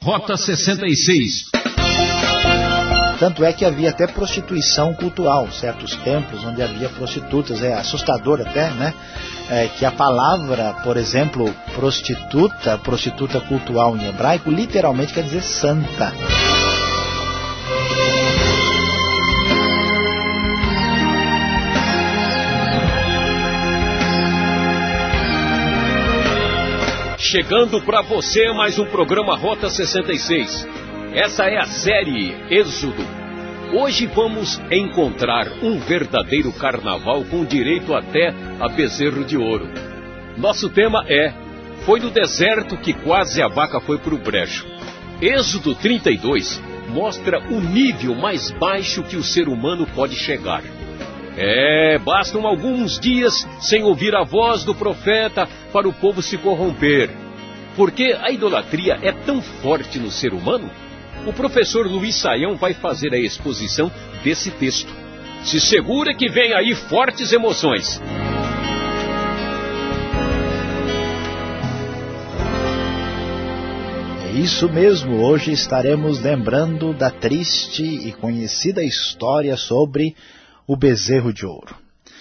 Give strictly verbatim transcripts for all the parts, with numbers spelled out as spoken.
Rota sessenta e seis. Tanto é que havia até prostituição cultural, certos templos onde havia prostitutas, é assustador até, né? É, que a palavra, por exemplo, prostituta, prostituta cultural em hebraico, literalmente quer dizer santa. Chegando para você mais um programa Rota sessenta e seis. Essa é a série Êxodo. Hoje vamos encontrar um verdadeiro carnaval com direito até a bezerro de ouro. Nosso tema é: foi no deserto que quase a vaca foi para o brejo. Êxodo trinta e dois mostra o nível mais baixo que o ser humano pode chegar. É, bastam alguns dias sem ouvir a voz do profeta para o povo se corromper. Porque a idolatria é tão forte no ser humano? O professor Luiz Saião vai fazer a exposição desse texto. Se segura que vem aí fortes emoções. É isso mesmo, hoje estaremos lembrando da triste e conhecida história sobre o bezerro de ouro.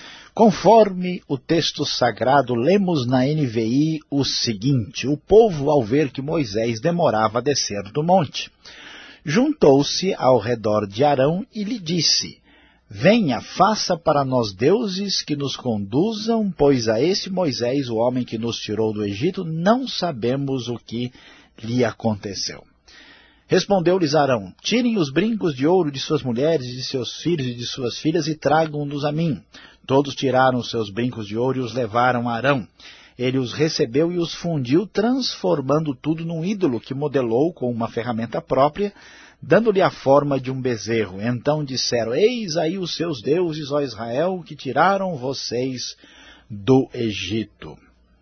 Conforme o texto sagrado, lemos na N V I o seguinte: o povo, ao ver que Moisés demorava a descer do monte, juntou-se ao redor de Arão e lhe disse: venha, faça para nós deuses que nos conduzam, pois a esse Moisés, o homem que nos tirou do Egito, não sabemos o que lhe aconteceu. Respondeu-lhes Arão: tirem os brincos de ouro de suas mulheres, de seus filhos e de suas filhas e tragam-nos a mim. Todos tiraram os seus brincos de ouro e os levaram a Arão. Ele os recebeu e os fundiu, transformando tudo num ídolo que modelou com uma ferramenta própria, dando-lhe a forma de um bezerro. Então disseram: eis aí os seus deuses, ó Israel, que tiraram vocês do Egito.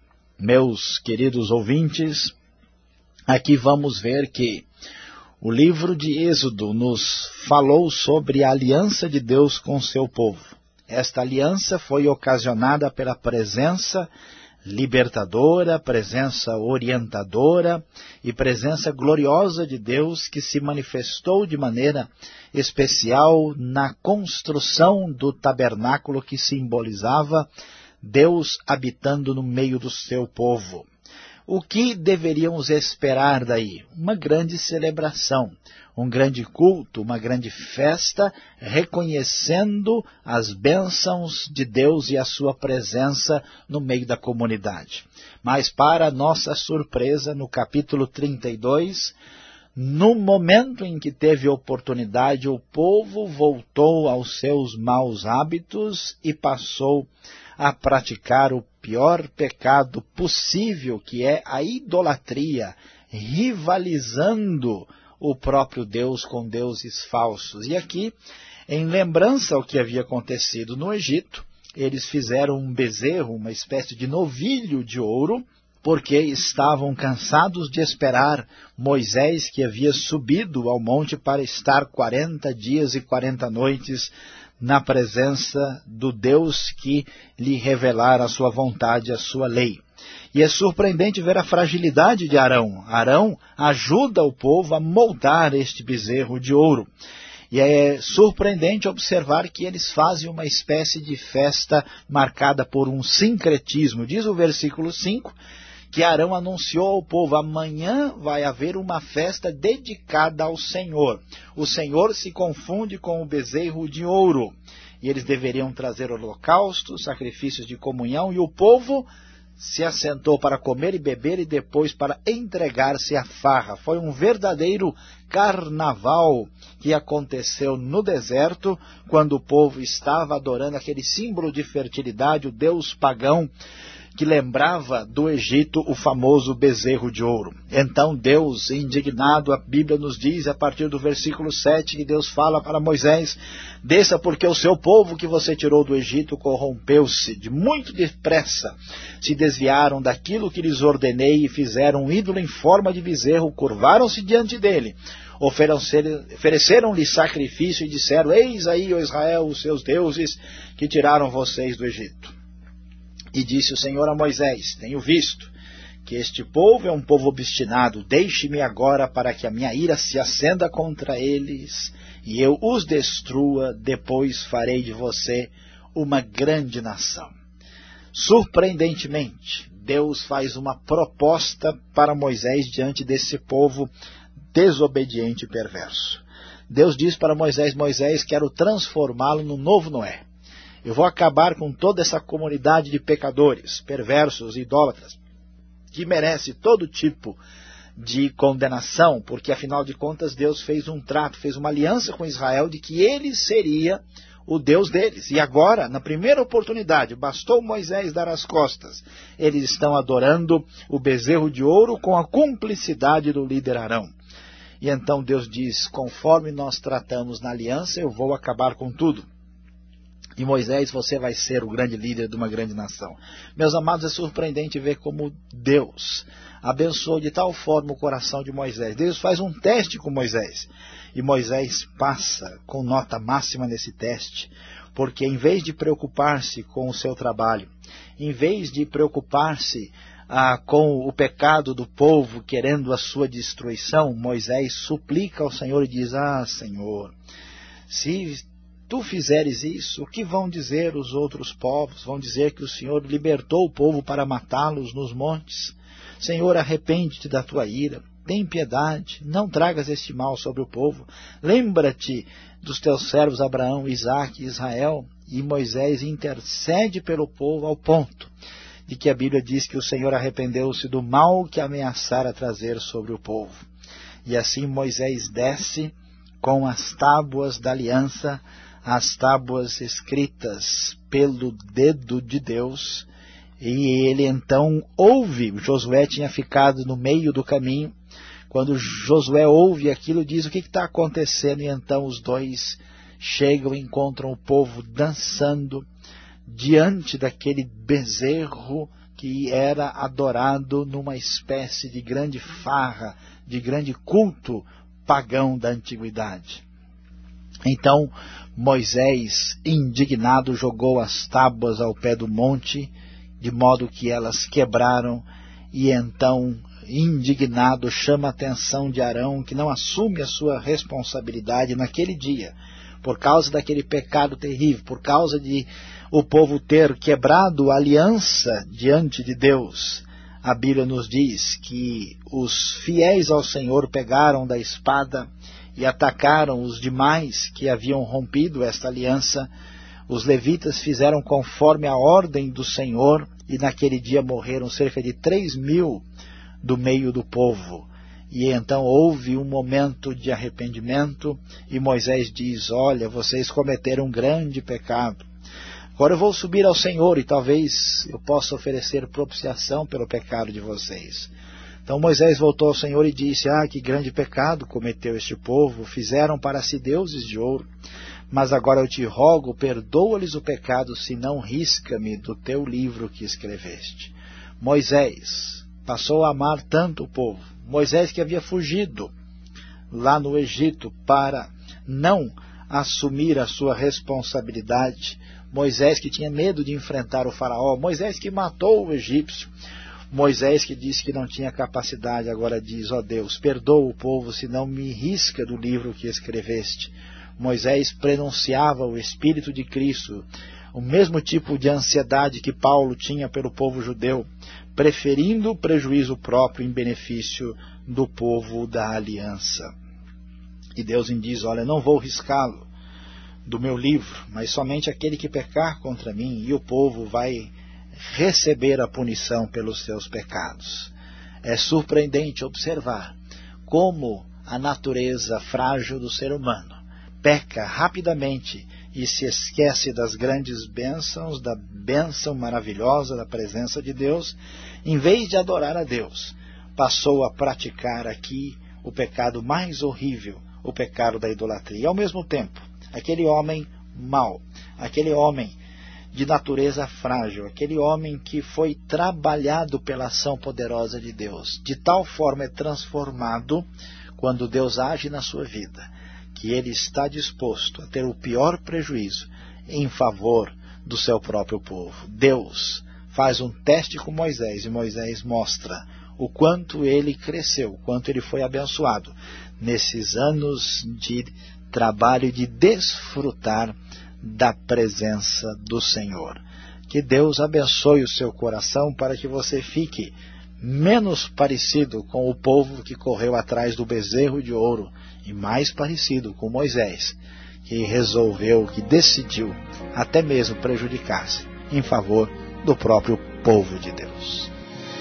Meus queridos ouvintes, aqui vamos ver que o livro de Êxodo nos falou sobre a aliança de Deus com o seu povo. Esta aliança foi ocasionada pela presença libertadora, presença orientadora e presença gloriosa de Deus, que se manifestou de maneira especial na construção do tabernáculo, que simbolizava Deus habitando no meio do seu povo. O que deveríamos esperar daí? Uma grande celebração, um grande culto, uma grande festa, reconhecendo as bênçãos de Deus e a sua presença no meio da comunidade. Mas, para nossa surpresa, no capítulo trinta e dois, no momento em que teve oportunidade, o povo voltou aos seus maus hábitos e passou a praticar o pior pecado possível, que é a idolatria, rivalizando o próprio Deus com deuses falsos. E aqui, em lembrança ao que havia acontecido no Egito, eles fizeram um bezerro, uma espécie de novilho de ouro, porque estavam cansados de esperar Moisés, que havia subido ao monte para estar quarenta dias e quarenta noites na presença do Deus que lhe revelara a sua vontade, a sua lei. E é surpreendente ver a fragilidade de Arão. Arão ajuda o povo a moldar este bezerro de ouro. E é surpreendente observar que eles fazem uma espécie de festa marcada por um sincretismo. Diz o versículo cinco, que Arão anunciou ao povo: amanhã vai haver uma festa dedicada ao Senhor. O Senhor se confunde com o bezerro de ouro. E eles deveriam trazer holocaustos, sacrifícios de comunhão, e o povo se assentou para comer e beber e depois para entregar-se à farra. Foi um verdadeiro carnaval que aconteceu no deserto, quando o povo estava adorando aquele símbolo de fertilidade, o deus pagão, que lembrava do Egito o famoso bezerro de ouro. Então Deus, indignado, a Bíblia nos diz, a partir do versículo sete, que Deus fala para Moisés: desça, porque o seu povo que você tirou do Egito corrompeu-se de muito depressa. Se desviaram daquilo que lhes ordenei e fizeram um ídolo em forma de bezerro, curvaram-se diante dele, ofereceram-lhe sacrifício e disseram: eis aí, ó Israel, os seus deuses que tiraram vocês do Egito. E disse o Senhor a Moisés: tenho visto que este povo é um povo obstinado. Deixe-me agora para que a minha ira se acenda contra eles e eu os destrua, depois farei de você uma grande nação. Surpreendentemente, Deus faz uma proposta para Moisés diante desse povo desobediente e perverso. Deus diz para Moisés: Moisés, quero transformá-lo no novo Noé. Eu vou acabar com toda essa comunidade de pecadores, perversos, idólatras, que merece todo tipo de condenação, porque afinal de contas Deus fez um trato, fez uma aliança com Israel de que ele seria o Deus deles. E agora, na primeira oportunidade, bastou Moisés dar as costas. Eles estão adorando o bezerro de ouro com a cumplicidade do líder Arão. E então Deus diz: conforme nós tratamos na aliança, eu vou acabar com tudo. E Moisés, você vai ser o grande líder de uma grande nação. Meus amados, é surpreendente ver como Deus abençoou de tal forma o coração de Moisés. Deus faz um teste com Moisés. E Moisés passa com nota máxima nesse teste. Porque em vez de preocupar-se com o seu trabalho, em vez de preocupar-se ah, com o pecado do povo querendo a sua destruição, Moisés suplica ao Senhor e diz: ah, Senhor, se tu fizeres isso, o que vão dizer os outros povos? Vão dizer que o Senhor libertou o povo para matá-los nos montes. Senhor, arrepende-te da tua ira, tem piedade, não tragas este mal sobre o povo. Lembra-te dos teus servos Abraão, Isaque e Israel. E Moisés intercede pelo povo ao ponto de que a Bíblia diz que o Senhor arrependeu-se do mal que ameaçara trazer sobre o povo. E assim Moisés desce com as tábuas da aliança, as tábuas escritas pelo dedo de Deus, e ele então ouve. Josué tinha ficado no meio do caminho. Quando Josué ouve aquilo, diz: o que está acontecendo? E então os dois chegam e encontram o povo dançando diante daquele bezerro que era adorado numa espécie de grande farra, de grande culto pagão da antiguidade. Então Moisés, indignado, jogou as tábuas ao pé do monte, de modo que elas quebraram, e então, indignado, chama a atenção de Arão, que não assume a sua responsabilidade naquele dia, por causa daquele pecado terrível, por causa de o povo ter quebrado a aliança diante de Deus. A Bíblia nos diz que os fiéis ao Senhor pegaram da espada e atacaram os demais que haviam rompido esta aliança. Os levitas fizeram conforme a ordem do Senhor, e naquele dia morreram cerca de três mil do meio do povo. E então houve um momento de arrependimento, e Moisés diz: olha, vocês cometeram um grande pecado. Agora eu vou subir ao Senhor e talvez eu possa oferecer propiciação pelo pecado de vocês. Então Moisés voltou ao Senhor e disse: ah, que grande pecado cometeu este povo, fizeram para si deuses de ouro. Mas agora eu te rogo, perdoa-lhes o pecado, senão risca-me do teu livro que escreveste. Moisés passou a amar tanto o povo. Moisés, que havia fugido lá no Egito para não assumir a sua responsabilidade. Moisés, que tinha medo de enfrentar o faraó. Moisés, que matou o egípcio. Moisés, que disse que não tinha capacidade, agora diz: ó Deus, perdoa o povo, senão me risca do livro que escreveste. Moisés prenunciava o Espírito de Cristo, o mesmo tipo de ansiedade que Paulo tinha pelo povo judeu, preferindo o prejuízo próprio em benefício do povo da aliança. E Deus diz: olha, não vou riscá-lo do meu livro, mas somente aquele que pecar contra mim, e o povo vai receber a punição pelos seus pecados. É surpreendente observar como a natureza frágil do ser humano peca rapidamente e se esquece das grandes bênçãos, da bênção maravilhosa da presença de Deus. Em vez de adorar a Deus, passou a praticar aqui o pecado mais horrível, o pecado da idolatria. E ao mesmo tempo, aquele homem mau, aquele homem de natureza frágil, aquele homem que foi trabalhado pela ação poderosa de Deus, de tal forma é transformado quando Deus age na sua vida, que ele está disposto a ter o pior prejuízo em favor do seu próprio povo. Deus faz um teste com Moisés, e Moisés mostra o quanto ele cresceu, o quanto ele foi abençoado nesses anos de trabalho, de desfrutar da presença do Senhor. Que Deus abençoe o seu coração para que você fique menos parecido com o povo que correu atrás do bezerro de ouro e mais parecido com Moisés, que resolveu, que decidiu até mesmo prejudicar-se em favor do próprio povo de Deus.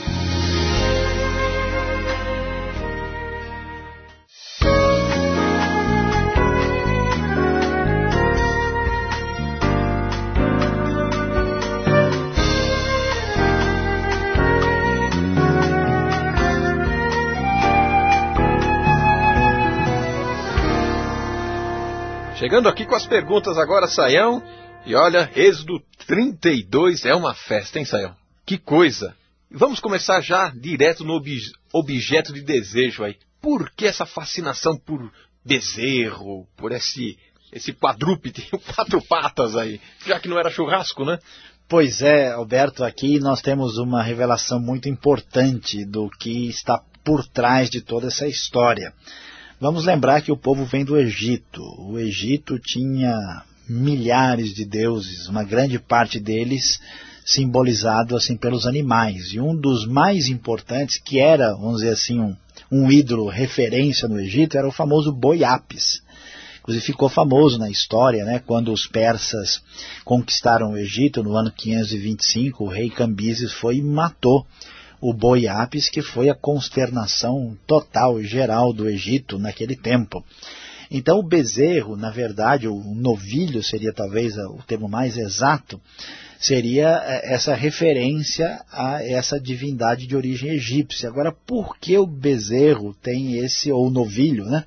Chegando aqui com as perguntas agora, Sayão. E olha, Êxodo trinta e dois é uma festa, hein, Sayão? Que coisa! Vamos começar já direto no ob objeto de desejo aí. Por que essa fascinação por bezerro, por esse, esse quadrúpede, quatro patas aí? Já que não era churrasco, né? Pois é, Alberto, aqui nós temos uma revelação muito importante do que está por trás de toda essa história. Vamos lembrar que o povo vem do Egito. O Egito tinha milhares de deuses, uma grande parte deles simbolizado assim pelos animais. E um dos mais importantes, que era, vamos dizer assim, um, um ídolo referência no Egito, era o famoso boi Apis. Inclusive ficou famoso na história, né, quando os persas conquistaram o Egito no ano quinhentos e vinte e cinco, o rei Cambises foi e matou o boi Apis, que foi a consternação total e geral do Egito naquele tempo. Então o bezerro, na verdade, o novilho seria talvez o termo mais exato, seria essa referência a essa divindade de origem egípcia. Agora, por que o bezerro tem esse, ou o novilho, né?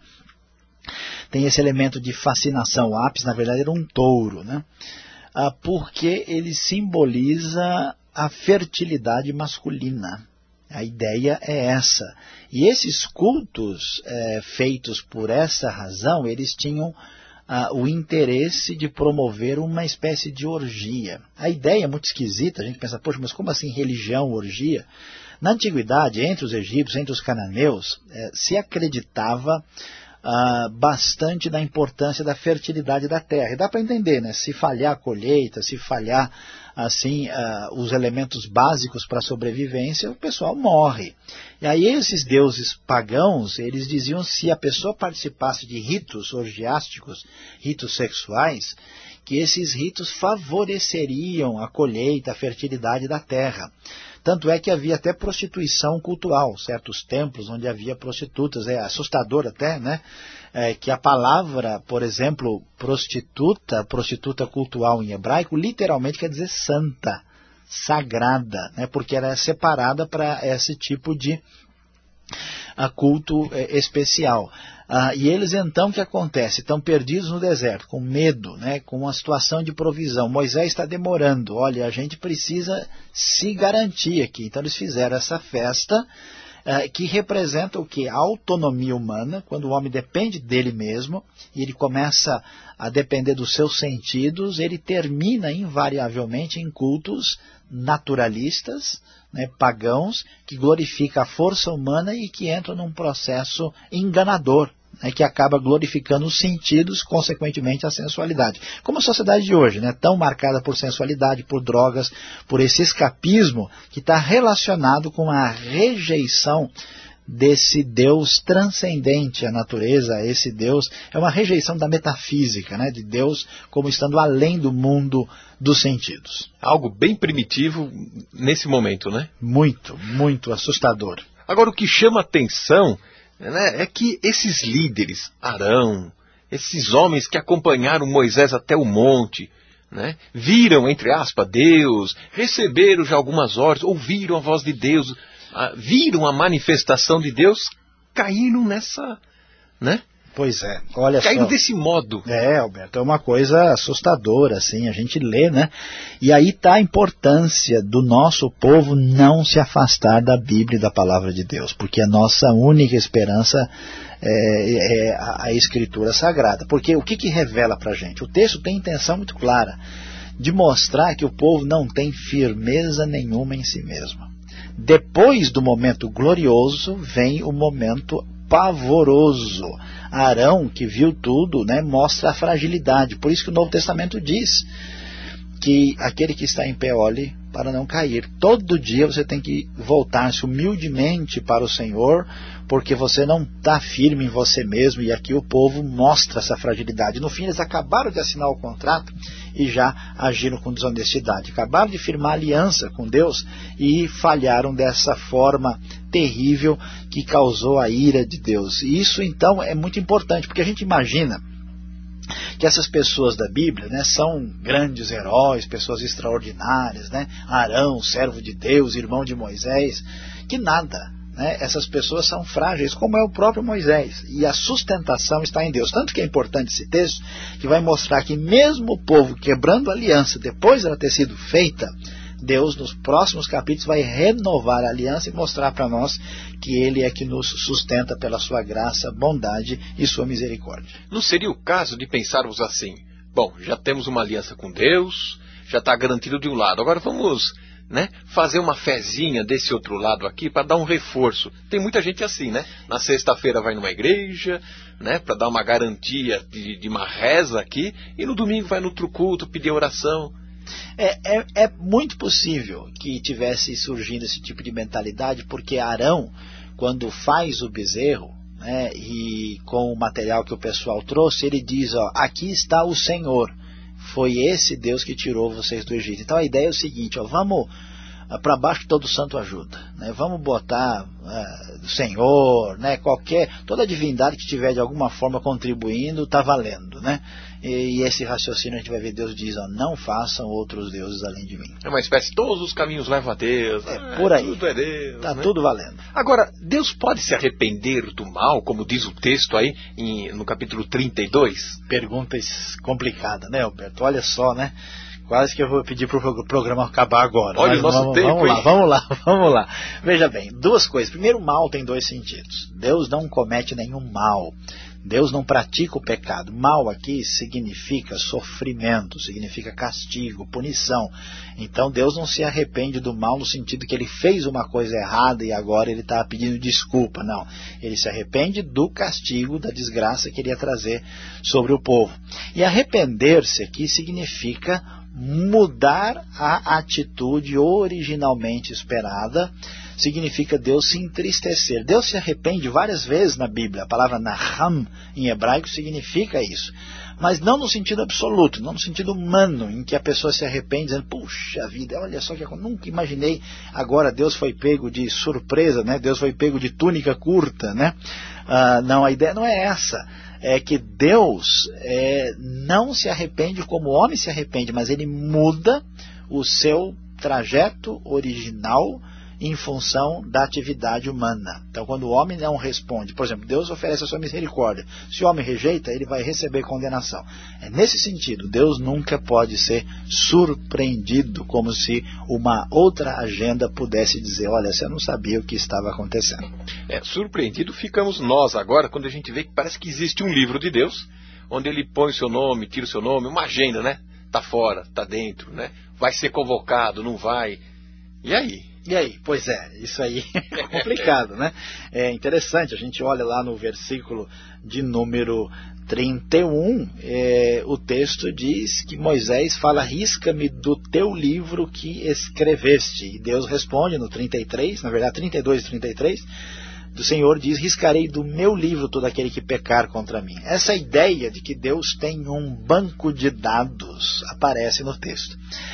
Tem esse elemento de fascinação? O Apis, na verdade, era um touro, né? Ah, porque ele simboliza a fertilidade masculina. A ideia é essa. E esses cultos é, feitos por essa razão, eles tinham ah, o interesse de promover uma espécie de orgia. A ideia é muito esquisita, a gente pensa, poxa, mas como assim religião, orgia? Na antiguidade, entre os egípcios, entre os cananeus, é, se acreditava ah, bastante da importância da fertilidade da terra. E dá para entender, né? Se falhar a colheita, se falhar assim, uh, os elementos básicos para a sobrevivência, o pessoal morre. E aí esses deuses pagãos, eles diziam se a pessoa participasse de ritos orgiásticos, ritos sexuais, que esses ritos favoreceriam a colheita, a fertilidade da terra. Tanto é que havia até prostituição cultural, certos templos onde havia prostitutas, é assustador até, né? É, que a palavra, por exemplo, prostituta, prostituta cultual em hebraico, literalmente quer dizer santa, sagrada, né? Porque era separada para esse tipo de a culto é, especial. Ah, e eles então, o que acontece? Estão perdidos no deserto, com medo, né? Com uma situação de provisão. Moisés está demorando, olha, a gente precisa se garantir aqui. Então eles fizeram essa festa, eh, que representa o quê? A autonomia humana, quando o homem depende dele mesmo, e ele começa a depender dos seus sentidos, ele termina invariavelmente em cultos naturalistas, né, pagãos, que glorifica a força humana e que entram num processo enganador, né, que acaba glorificando os sentidos, consequentemente a sensualidade. Como a sociedade de hoje, né, tão marcada por sensualidade, por drogas, por esse escapismo que está relacionado com a rejeição desse Deus transcendente à natureza. Esse Deus é uma rejeição da metafísica, né, de Deus como estando além do mundo dos sentidos. Algo bem primitivo nesse momento, né? Muito, muito assustador. Agora, o que chama atenção, né, é que esses líderes, Arão, esses homens que acompanharam Moisés até o monte, né, viram, entre aspas, Deus, receberam já algumas ordens, ouviram a voz de Deus, viram a manifestação de Deus, caíram nessa, né? Pois é, olha caíram só. desse modo. É, Alberto, é uma coisa assustadora, assim, a gente lê, né? E aí está a importância do nosso povo não se afastar da Bíblia e da Palavra de Deus, porque a nossa única esperança é, é a, a Escritura Sagrada. Porque o que, que revela para a gente? O texto tem intenção muito clara de mostrar que o povo não tem firmeza nenhuma em si mesmo. Depois do momento glorioso, vem o momento pavoroso. Arão, que viu tudo, né, mostra a fragilidade. Por isso que o Novo Testamento diz que aquele que está em pé, olhe para não cair. Todo dia você tem que voltar-se humildemente para o Senhor, porque você não está firme em você mesmo, e aqui o povo mostra essa fragilidade. No fim, eles acabaram de assinar o contrato e já agiram com desonestidade. Acabaram de firmar aliança com Deus e falharam dessa forma terrível que causou a ira de Deus. E isso, então, é muito importante, porque a gente imagina que essas pessoas da Bíblia, né, são grandes heróis, pessoas extraordinárias, né? Arão, servo de Deus, irmão de Moisés, que nada, né? Essas pessoas são frágeis, como é o próprio Moisés, e a sustentação está em Deus. Tanto que é importante esse texto, que vai mostrar que mesmo o povo quebrando a aliança, depois dela ter sido feita, Deus, nos próximos capítulos, vai renovar a aliança e mostrar para nós que Ele é que nos sustenta pela sua graça, bondade e sua misericórdia. Não seria o caso de pensarmos assim: bom, já temos uma aliança com Deus, já está garantido de um lado, agora vamos, né, fazer uma fezinha desse outro lado aqui para dar um reforço. Tem muita gente assim, né? Na sexta-feira vai numa igreja, né, para dar uma garantia de, de uma reza aqui, e no domingo vai no outro culto pedir oração. É, é, é muito possível que tivesse surgindo esse tipo de mentalidade, porque Arão, quando faz o bezerro, né, e com o material que o pessoal trouxe, ele diz, ó, aqui está o Senhor, foi esse Deus que tirou vocês do Egito. Então a ideia é o seguinte, ó, vamos para baixo que todo santo ajuda, né? Vamos botar uh, Senhor, né? Qualquer, toda divindade que estiver de alguma forma contribuindo, está valendo, né? E, e esse raciocínio a gente vai ver, Deus diz, ó, não façam outros deuses além de mim. É uma espécie, todos os caminhos levam a Deus. É, né? por aí. Tudo é Deus. Está, né, tudo valendo. Agora, Deus pode se arrepender do mal, como diz o texto aí, em, no capítulo trinta e dois? Pergunta complicada, né, Alberto? Olha só, né? Quase que eu vou pedir para o programa acabar agora. Olha o nosso vamos, tempo, vamos lá, hein? vamos lá, vamos lá. Veja bem, duas coisas. Primeiro, mal tem dois sentidos. Deus não comete nenhum mal. Deus não pratica o pecado. Mal aqui significa sofrimento, significa castigo, punição. Então Deus não se arrepende do mal no sentido que ele fez uma coisa errada e agora ele está pedindo desculpa. Não, ele se arrepende do castigo, da desgraça que ele ia trazer sobre o povo. E arrepender-se aqui significa mudar a atitude originalmente esperada, significa Deus se entristecer. Deus se arrepende várias vezes na Bíblia. A palavra naham em hebraico significa isso, mas não no sentido absoluto, não no sentido humano, em que a pessoa se arrepende dizendo, puxa vida, olha só que eu nunca imaginei, agora Deus foi pego de surpresa, né? Deus foi pego de túnica curta, né? Ah, não, a ideia não é essa. É que Deus é, não se arrepende como o homem se arrepende, mas ele muda o seu trajeto original em função da atividade humana. Então, quando o homem não responde, por exemplo, Deus oferece a sua misericórdia. Se o homem rejeita, ele vai receber condenação. É nesse sentido, Deus nunca pode ser surpreendido, como se uma outra agenda pudesse dizer, olha, você não sabia o que estava acontecendo. É, surpreendido ficamos nós agora, quando a gente vê que parece que existe um livro de Deus, onde ele põe o seu nome, tira o seu nome, uma agenda, né? Tá fora, tá dentro, né? Vai ser convocado, não vai. E aí? E aí? Pois é, isso aí é complicado, né? É interessante, a gente olha lá no versículo de número trinta e um, é, o texto diz que Moisés fala, risca-me do teu livro que escreveste. E Deus responde no trinta e três, na verdade trinta e dois e trinta e três, do Senhor diz, riscarei do meu livro todo aquele que pecar contra mim. Essa ideia de que Deus tem um banco de dados aparece no texto.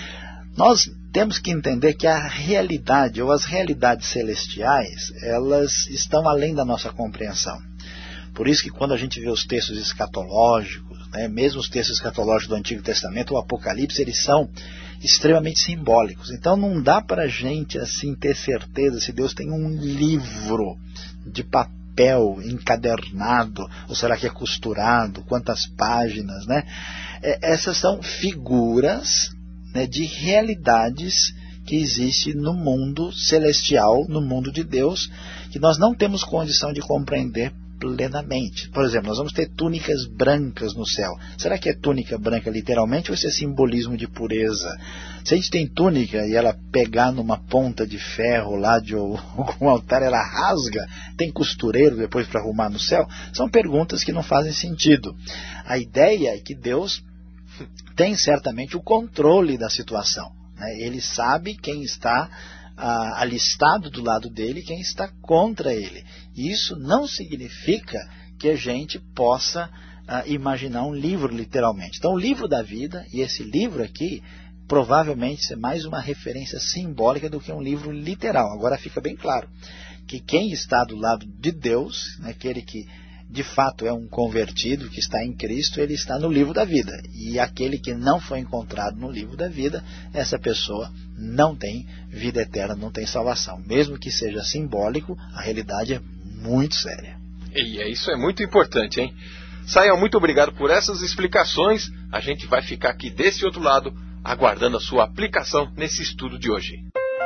Nós temos que entender que a realidade, ou as realidades celestiais, elas estão além da nossa compreensão. Por isso que quando a gente vê os textos escatológicos, né, mesmo os textos escatológicos do Antigo Testamento, o Apocalipse, eles são extremamente simbólicos. Então não dá para a gente assim ter certeza se Deus tem um livro de papel encadernado, ou será que é costurado, quantas páginas, né? É, essas são figuras, né, de realidades que existem no mundo celestial, no mundo de Deus, que nós não temos condição de compreender plenamente. Por exemplo, nós vamos ter túnicas brancas no céu. Será que é túnica branca literalmente ou isso é simbolismo de pureza? Se a gente tem túnica e ela pegar numa ponta de ferro lá de algum altar, ela rasga, tem costureiro depois para arrumar no céu? São perguntas que não fazem sentido. A ideia é que Deus tem certamente o controle da situação, né? Ele sabe quem está ah, alistado do lado dele e quem está contra ele. E isso não significa que a gente possa ah, imaginar um livro literalmente. Então o livro da vida, e esse livro aqui, provavelmente é mais uma referência simbólica do que um livro literal. Agora fica bem claro que quem está do lado de Deus, né, aquele que de fato é um convertido, que está em Cristo, ele está no livro da vida. E aquele que não foi encontrado no livro da vida, essa pessoa não tem vida eterna, não tem salvação. Mesmo que seja simbólico, a realidade é muito séria. E isso é muito importante, hein? Sayão, muito obrigado por essas explicações. A gente vai ficar aqui desse outro lado, aguardando a sua aplicação nesse estudo de hoje.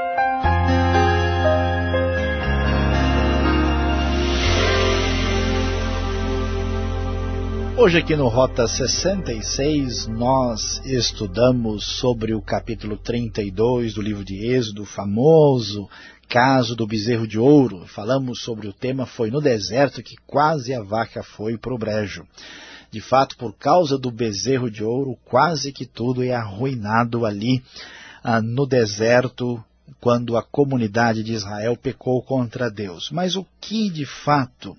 Hoje aqui no Rota sessenta e seis nós estudamos sobre o capítulo trinta e dois do livro de Êxodo, o famoso caso do bezerro de ouro. Falamos sobre o tema, foi no deserto que quase a vaca foi para o brejo. De fato, por causa do bezerro de ouro, quase que tudo é arruinado ali ah, no deserto, quando a comunidade de Israel pecou contra Deus. Mas o que de fato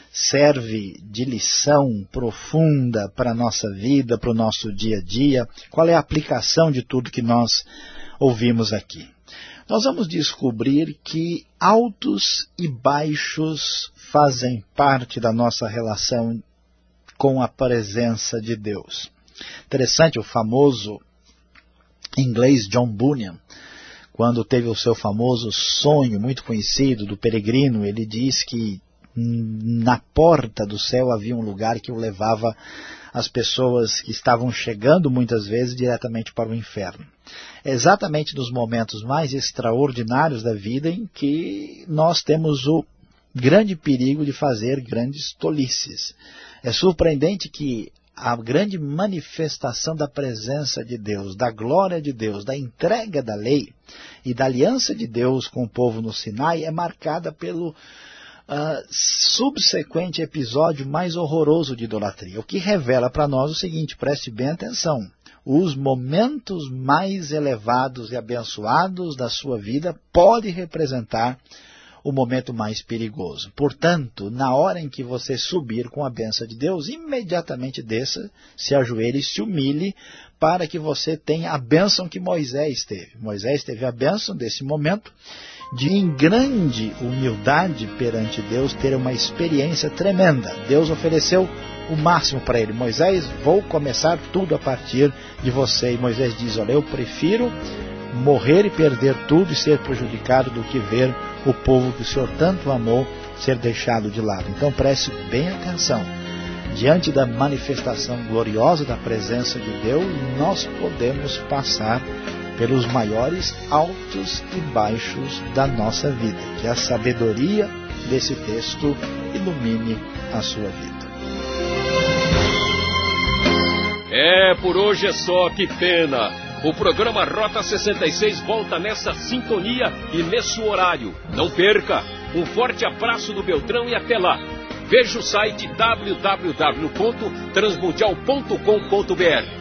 serve de lição profunda para a nossa vida, para o nosso dia a dia? Qual é a aplicação de tudo que nós ouvimos aqui? Nós vamos descobrir que altos e baixos fazem parte da nossa relação com a presença de Deus. Interessante, o famoso inglês John Bunyan, quando teve o seu famoso sonho muito conhecido do peregrino, ele diz que na porta do céu havia um lugar que o levava as pessoas que estavam chegando muitas vezes diretamente para o inferno. É exatamente nos momentos mais extraordinários da vida em que nós temos o grande perigo de fazer grandes tolices. É surpreendente que a grande manifestação da presença de Deus, da glória de Deus, da entrega da lei e da aliança de Deus com o povo no Sinai é marcada pelo Uh, subsequente episódio mais horroroso de idolatria, o que revela para nós o seguinte, preste bem atenção, os momentos mais elevados e abençoados da sua vida podem representar o momento mais perigoso. Portanto, na hora em que você subir com a bênção de Deus, imediatamente desça, se ajoelhe e se humilhe para que você tenha a bênção que Moisés teve. Moisés teve a bênção desse momento de, em grande humildade perante Deus, ter uma experiência tremenda. Deus ofereceu o máximo para ele. Moisés, vou começar tudo a partir de você. E Moisés diz, olha, eu prefiro morrer e perder tudo e ser prejudicado do que ver o povo que o Senhor tanto amou ser deixado de lado. Então preste bem atenção. Diante da manifestação gloriosa da presença de Deus, nós podemos passar pelos maiores altos e baixos da nossa vida. Que a sabedoria desse texto ilumine a sua vida. É, por hoje é só, que pena. O programa Rota sessenta e seis volta nessa sintonia e nesse horário. Não perca. Um forte abraço do Beltrão e até lá. Veja o site w w w ponto transmundial ponto com ponto b r.